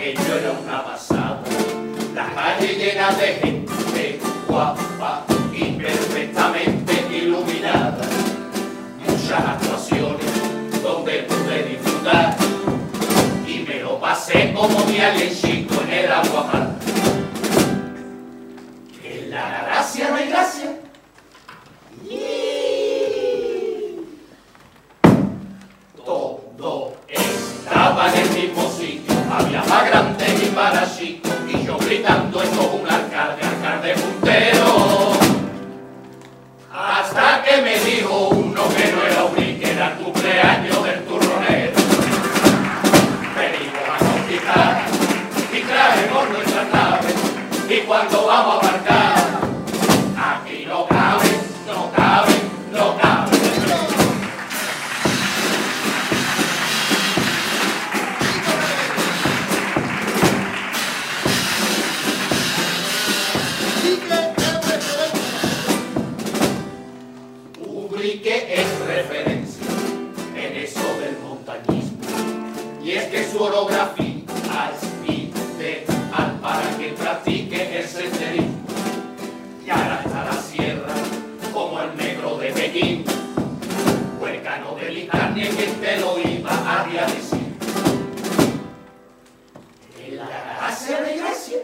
aquello era una pasada. La calle llena de gente guapa y perfectamente iluminada. Muchas actuaciones donde pude disfrutar y me lo pasé como mi alienchito en el Aguamar. En la gracia no hay gracia. Todo estaba en el mismo sitio, había para grande y para chico, y yo gritando esto es un alcalde puntero. Hasta que me dijo uno que no era un que era el cumpleaños del turronero. Venimos a conquistar y traemos nuestras naves, y cuando vamos a marcar, aquí no cabe, no cabe, no cabe. Ubrique es referencia en eso del montañismo, y es que su orografía es ideal para que practique el senderismo. Y ahora está la sierra como el negro de Pekín, Huercano de Licarnia, que te lo iba a decir. En la gracia de gracia.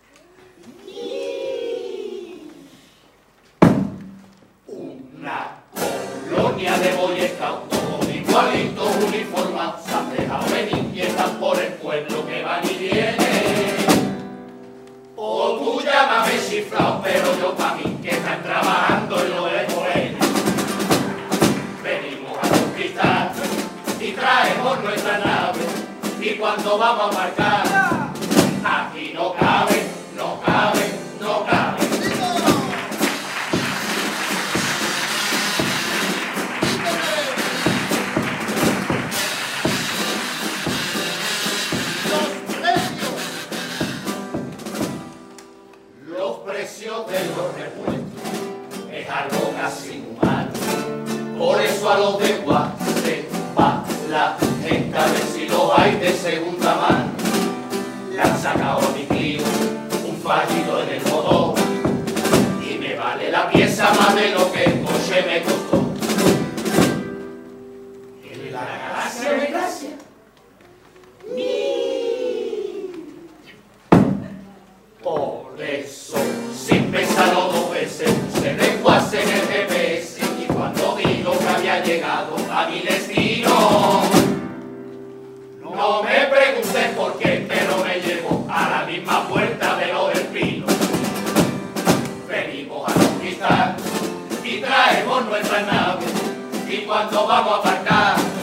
Una colonia de Boy Scout, todos igualitos, uniformados, se han dejado venir y están por el pueblo que van y vienen. O tú llámame chiflao, pero yo pa' mí que están trabajando y lo dejo ellos. Venimos a conquistar y traemos nuestra nave, y cuando vamos a marcar, aquí no cabe, no cabe, no cabe. Los precios de los repuestos es algo casi inhumano. Por eso a los de Guase va la gente a ver si lo hay de segunda mano. Le han sacado a mi tío un fallido en el motor y me vale la pieza más de lo que el coche me costó. En la gracia de gracia. Por eso, sin pensarlo dos veces, puse lenguaje en el GPS, y cuando digo que había llegado a mi destino, no me preguntes por qué, pero me llevó a la misma puerta de lo del Pino. Venimos a conquistar y traemos nuestras naves, y cuando vamos a aparcar,